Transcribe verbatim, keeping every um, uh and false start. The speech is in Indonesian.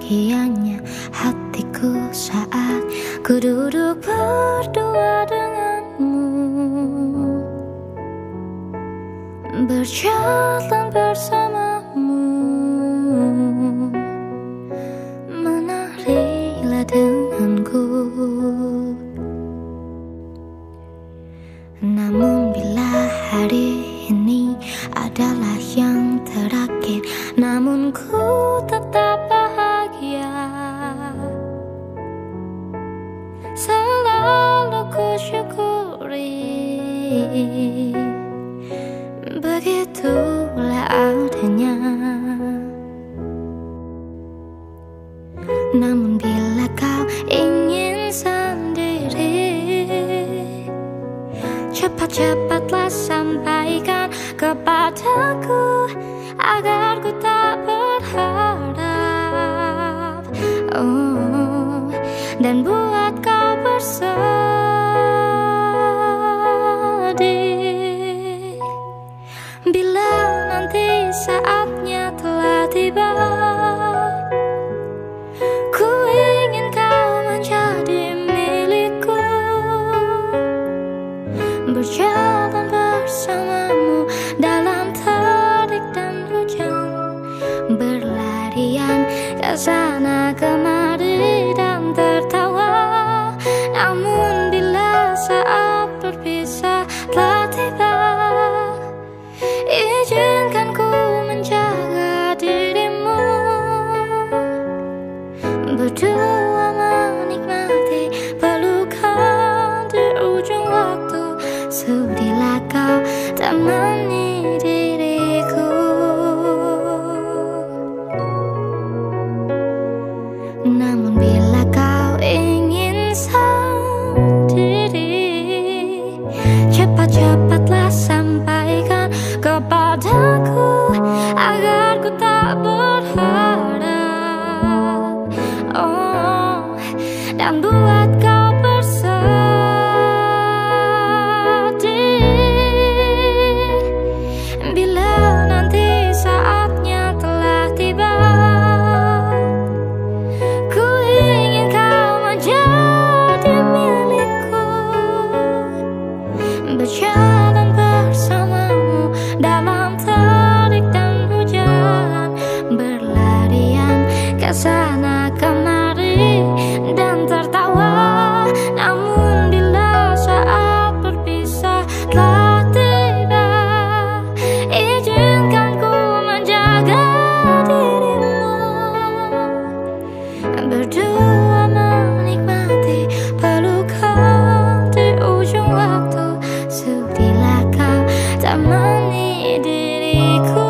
bahagianya hatiku saat ku duduk berdua denganmu, berjalan bersamamu. Menarilah denganku. Namun bila hari ini adalah yang terakhir, namun ku tetap bahagia. Selalu ku syukuri, begitulah adanya. Namun bila kau ingin sendiri, cepat-cepatlah sampaikan kepadaku agar ku tak berharap, oh, dan buat kau bersedih. Bila nanti saatnya telah tiba, ku ingin kau menjadi milikku, berjalan bersamamu dalam terik dan hujan, berlarian ke sana kemari dan tertawa. Namun bila saat berpisah telah tiba, izinkan ku menjaga dirimu, berdua menikmati pelukan di ujung waktu. Sudilah kau temani diriku. Namun bila kau ingin sendiri, cepat-cepatlah sampaikan kepadaku agar ku tak berharap, oh, dan buat kau bersedih. Bila nanti saatnya telah tiba, ku ingin kau menjadi milikku, berjalan bersamamu dalam terik dan hujan, berlarian ke sana kemari dan tertawa. Namun bila saat berpisah telah tiba, izinkan ku menjaga dirimu, berdua menikmati pelukan di ujung waktu. Sudilah kau temani diriku.